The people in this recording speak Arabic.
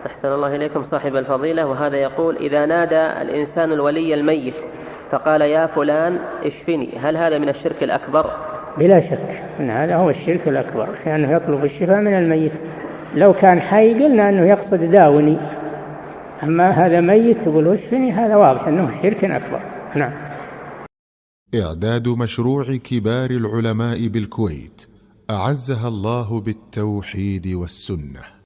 أحسن الله إليكم صاحب الفضيلة، وهذا يقول: إذا نادى الإنسان الولي الميت فقال يا فلان اشفني، هل هذا من الشرك الأكبر؟ بلا شك أن هذا هو الشرك الأكبر، لأنه يطلب الشفاء من الميت. لو كان حي قلنا أنه يقصد داوني، أما هذا ميت يقول اشفني، هذا واضح أنه شرك أكبر. نعم. إعداد مشروع كبار العلماء بالكويت أعزها الله بالتوحيد والسنة.